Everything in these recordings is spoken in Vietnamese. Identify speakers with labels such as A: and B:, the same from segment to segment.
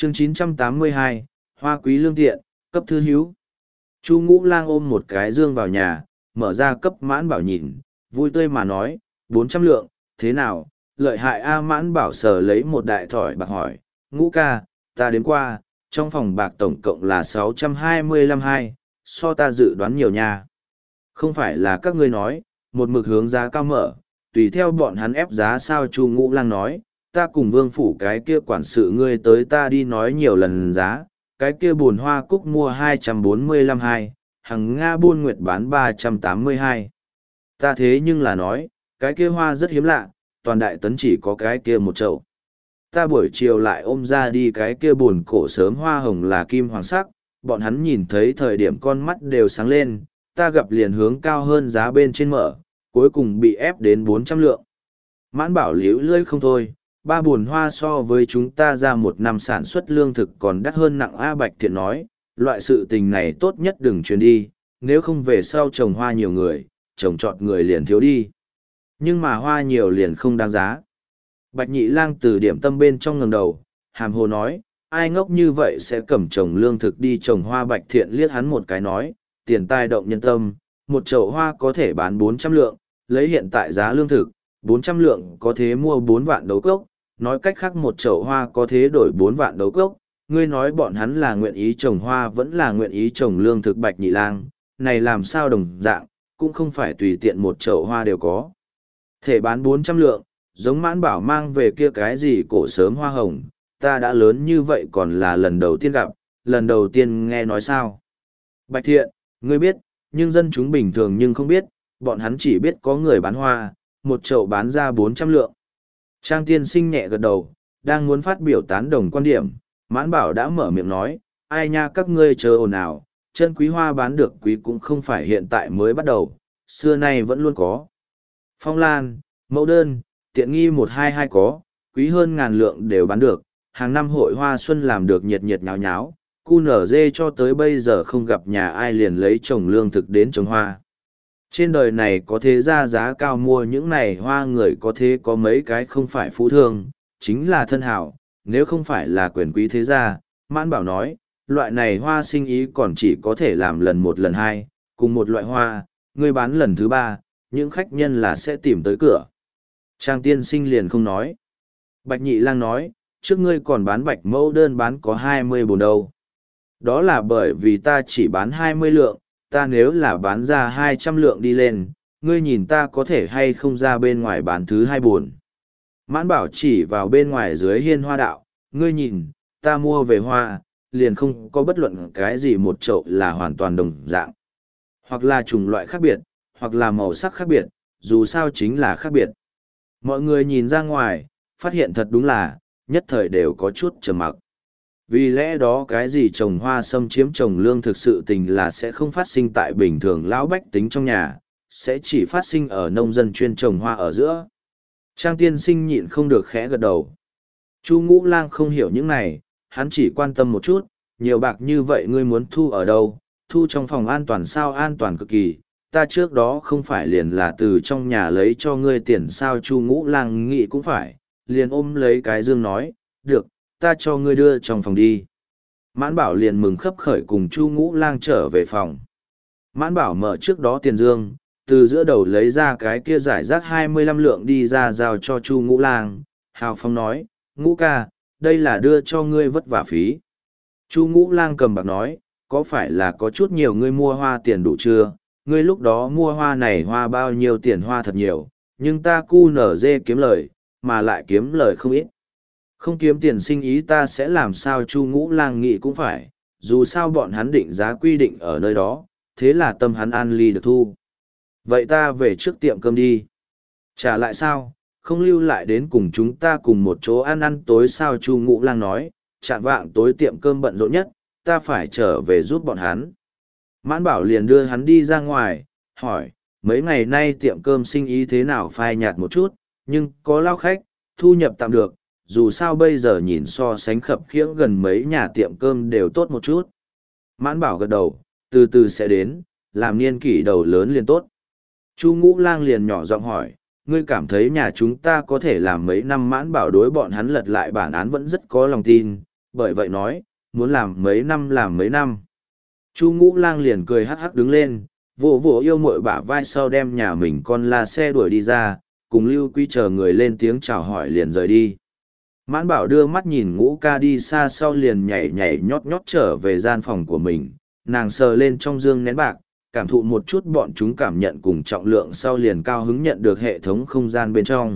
A: Chương 982, Hoa quý lương tiện, cấp thư hữu. Chu Ngũ Lang ôm một cái dương vào nhà, mở ra cấp Mãn Bảo nhìn, vui tươi mà nói, 400 lượng, thế nào, lợi hại a. Mãn Bảo sờ lấy một đại thỏi bạc hỏi, Ngũ ca, ta đến qua, trong phòng bạc tổng cộng là 625 hai, so ta dự đoán nhiều nha. Không phải là các ngươi nói, một mực hướng giá cao mở, tùy theo bọn hắn ép giá sao. Chu Ngũ Lang nói, ta cùng Vương phủ cái kia quản sự ngươi tới ta đi nói nhiều lần giá, cái kia bồn hoa cúc mua 245 hai, hằng Nga buôn nguyệt bán 382. Ta thế nhưng là nói, cái kia hoa rất hiếm lạ, toàn đại tấn chỉ có cái kia một chậu. Ta buổi chiều lại ôm ra đi cái kia bồn cổ sớm hoa hồng là kim hoàng sắc, bọn hắn nhìn thấy thời điểm con mắt đều sáng lên, ta gặp liền hướng cao hơn giá bên trên mở, cuối cùng bị ép đến 400 lượng. Mãn Bảo liễu lưỡi không thôi, ba bồn hoa so với chúng ta ra một năm sản xuất lương thực còn đắt hơn nặng. A Bạch Thiện nói, loại sự tình này tốt nhất đừng truyền đi, nếu không về sau trồng hoa nhiều người, trồng trọt người liền thiếu đi. Nhưng mà hoa nhiều liền không đáng giá. Bạch Nhị Lang từ điểm tâm bên trong ngẩng đầu, hàm hồ nói, ai ngốc như vậy sẽ cầm trồng lương thực đi trồng hoa. Bạch Thiện liếc hắn một cái nói, tiền tài động nhân tâm, một chậu hoa có thể bán 400 lượng, lấy hiện tại giá lương thực, 400 lượng có thể mua 4 vạn đấu cốc, nói cách khác một chậu hoa có thể đổi 4 vạn đấu cốc. Ngươi nói bọn hắn là nguyện ý trồng hoa vẫn là nguyện ý trồng lương thực. Bạch Nhị Lang, này làm sao đồng dạng, cũng không phải tùy tiện một chậu hoa đều có thể bán 400 lượng, giống Mãn Bảo mang về kia cái gì cổ sớm hoa hồng, ta đã lớn như vậy còn là lần đầu tiên gặp, lần đầu tiên nghe nói sao. Bạch Thiện, ngươi biết, nhưng dân chúng bình thường nhưng không biết, bọn hắn chỉ biết có người bán hoa, một chậu bán ra 400 lượng. Trang tiên sinh nhẹ gật đầu, đang muốn phát biểu tán đồng quan điểm, Mãn Bảo đã mở miệng nói, ai nha các ngươi chờ ồn ào, chân quý hoa bán được quý cũng không phải hiện tại mới bắt đầu, xưa nay vẫn luôn có. Phong lan, mẫu đơn, tiện nghi 122 có, quý hơn ngàn lượng đều bán được, hàng năm hội hoa xuân làm được nhiệt nhiệt nháo nháo, QNZ cho tới bây giờ không gặp nhà ai liền lấy trồng lương thực đến trồng hoa. Trên đời này có thế ra giá cao mua những này hoa người có thế có mấy cái không phải phú thương, chính là thân hảo, nếu không phải là quyền quý thế gia. Mãn Bảo nói, loại này hoa sinh ý còn chỉ có thể làm lần một lần hai, cùng một loại hoa, người bán lần thứ ba, những khách nhân là sẽ tìm tới cửa. Trang tiên sinh liền không nói. Bạch Nhị Lang nói, trước ngươi còn bán bạch mẫu đơn bán có 20 bồn đâu. Đó là bởi vì ta chỉ bán 20 lượng, ta nếu là bán ra 200 lượng đi lên, ngươi nhìn ta có thể hay không ra bên ngoài bán thứ 2 bồn. Mãn Bảo chỉ vào bên ngoài dưới hiên hoa đạo, ngươi nhìn, ta mua về hoa, liền không có bất luận cái gì một chậu là hoàn toàn đồng dạng. Hoặc là chủng loại khác biệt, hoặc là màu sắc khác biệt, dù sao chính là khác biệt. Mọi người nhìn ra ngoài, phát hiện thật đúng là, nhất thời đều có chút trầm mặc. Vì lẽ đó cái gì trồng hoa xâm chiếm trồng lương thực sự tình là sẽ không phát sinh tại bình thường lão bách tính trong nhà, sẽ chỉ phát sinh ở nông dân chuyên trồng hoa ở giữa. Trang tiên sinh nhịn không được khẽ gật đầu. Chu Ngũ Lang không hiểu những này, hắn chỉ quan tâm một chút, nhiều bạc như vậy ngươi muốn thu ở đâu, thu trong phòng an toàn sao? An toàn cực kỳ, ta trước đó không phải liền là từ trong nhà lấy cho ngươi tiền sao? Chu Ngũ Lang nghĩ cũng phải, liền ôm lấy cái dương nói, được, ta cho ngươi đưa trong phòng đi. Mãn Bảo liền mừng khấp khởi cùng Chu Ngũ Lang trở về phòng. Mãn Bảo mở trước đó tiền dương, từ giữa đầu lấy ra cái kia giải rác 25 lượng đi ra giao cho Chu Ngũ Lang, hào phóng nói, Ngũ ca, đây là đưa cho ngươi vất vả phí. Chu Ngũ Lang cầm bạc nói, có phải là có chút nhiều ngươi mua hoa tiền đủ chưa? Ngươi lúc đó mua hoa này hoa bao nhiêu tiền? Hoa thật nhiều, nhưng ta QNZ kiếm lời, mà lại kiếm lời không ít. Không kiếm tiền sinh ý ta sẽ làm sao? Chu Ngũ Lang nghĩ cũng phải, dù sao bọn hắn định giá quy định ở nơi đó, thế là tâm hắn an ly được thu. Vậy ta về trước tiệm cơm đi. Trả lại sao? Không lưu lại đến cùng chúng ta cùng một chỗ ăn tối sao? Chu Ngũ Lang nói, chạng vạng tối tiệm cơm bận rộn nhất, ta phải trở về giúp bọn hắn. Mãn Bảo liền đưa hắn đi ra ngoài, hỏi, mấy ngày nay tiệm cơm sinh ý thế nào? Phai nhạt một chút, nhưng có lao khách, thu nhập tạm được, dù sao bây giờ nhìn so sánh khập khiễng gần mấy nhà tiệm cơm đều tốt một chút. Mãn Bảo gật đầu, từ từ sẽ đến, làm niên kỷ đầu lớn liền tốt. Chu Ngũ Lang liền nhỏ giọng hỏi, ngươi cảm thấy nhà chúng ta có thể làm mấy năm? Mãn Bảo đối bọn hắn lật lại bản án vẫn rất có lòng tin, Bởi vậy nói, muốn làm mấy năm làm mấy năm. Chu Ngũ Lang liền cười hắc hắc đứng lên, vỗ vỗ yêu muội bả vai sau đem nhà mình con la xe đuổi đi ra, cùng Lưu Quý chờ người lên tiếng chào hỏi liền rời đi. Mãn Bảo đưa mắt nhìn Ngũ Ca đi xa sau liền nhảy nhảy nhót nhót trở về gian phòng của mình, nàng sờ lên trong dương nén bạc, cảm thụ một chút bọn chúng cảm nhận cùng trọng lượng sau liền cao hứng nhận được hệ thống không gian bên trong.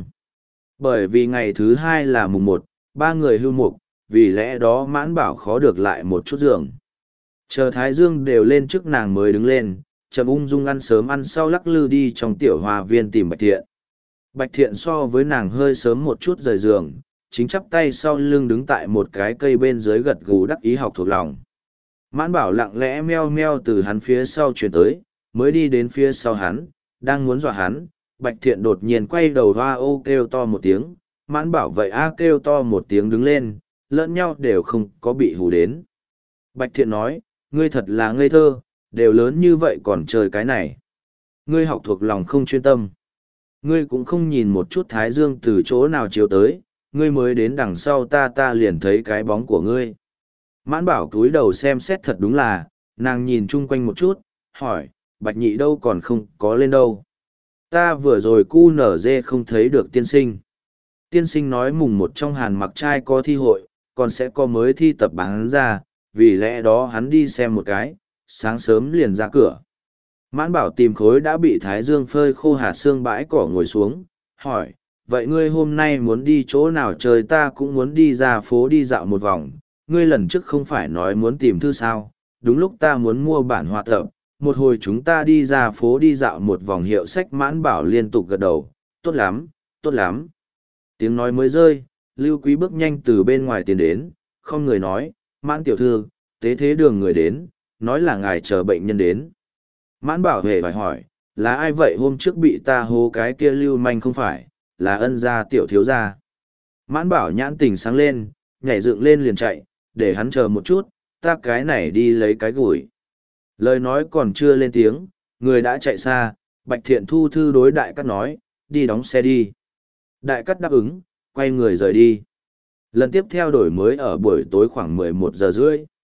A: Bởi vì ngày thứ hai là mùng 1, ba người hưu mục, vì lẽ đó Mãn Bảo khó được lại một chút giường. Chờ Thái Dương đều lên trước nàng mới đứng lên, chậm ung dung ăn sớm ăn sau lắc lư đi trong tiểu hoa viên tìm Bạch Thiện. Bạch Thiện so với nàng hơi sớm một chút rời giường, chính chắp tay sau lưng đứng tại một cái cây bên dưới gật gù đắc ý học thuộc lòng. Mãn Bảo lặng lẽ meo meo từ hắn phía sau chuyển tới, mới đi đến phía sau hắn, đang muốn dọa hắn, Bạch Thiện đột nhiên quay đầu hoa ô kêu to một tiếng, Mãn Bảo vậy a kêu to một tiếng đứng lên, lẫn nhau đều không có bị hù đến. Bạch Thiện nói, ngươi thật là ngây thơ, đều lớn như vậy còn chơi cái này. Ngươi học thuộc lòng không chuyên tâm. Ngươi cũng không nhìn một chút Thái Dương từ chỗ nào chiếu tới, ngươi mới đến đằng sau ta liền thấy cái bóng của ngươi. Mãn Bảo cúi đầu xem xét thật đúng là, nàng nhìn chung quanh một chút, hỏi, Bạch Nhị đâu còn không có lên đâu. Ta vừa rồi cu nở dê không thấy được tiên sinh. Tiên sinh nói mùng 1 trong Hàn Mặc trai có thi hội, còn sẽ có mới thi tập bán ra, vì lẽ đó hắn đi xem một cái, sáng sớm liền ra cửa. Mãn Bảo tìm khối đã bị Thái Dương phơi khô hạt xương bãi cỏ ngồi xuống, hỏi, vậy ngươi hôm nay muốn đi chỗ nào chơi, ta cũng muốn đi ra phố đi dạo một vòng, ngươi lần trước không phải nói muốn tìm thư sao, đúng lúc ta muốn mua bản hòa tập, một hồi chúng ta đi ra phố đi dạo một vòng. Hiệu sách. Mãn Bảo liên tục gật đầu, tốt lắm, tốt lắm. Tiếng nói mới rơi, Lưu Quý bước nhanh từ bên ngoài tiến đến, không người nói, Mãn tiểu thư, tế thế đường người đến, nói là ngài chờ bệnh nhân đến. Mãn Bảo hề phải hỏi, là ai vậy, hôm trước bị ta hố cái kia lưu manh không phải, là Ân gia tiểu thiếu gia. Mãn Bảo nhãn tình sáng lên, nhảy dựng lên liền chạy, để hắn chờ một chút, ta cái này đi lấy cái gùi. Lời nói còn chưa lên tiếng, người đã chạy xa, Bạch Thiện thu thư đối Đại Cát nói, đi đóng xe đi. Đại Cát đáp ứng, quay người rời đi. Lần tiếp theo đổi mới ở buổi tối khoảng 11 giờ rưỡi.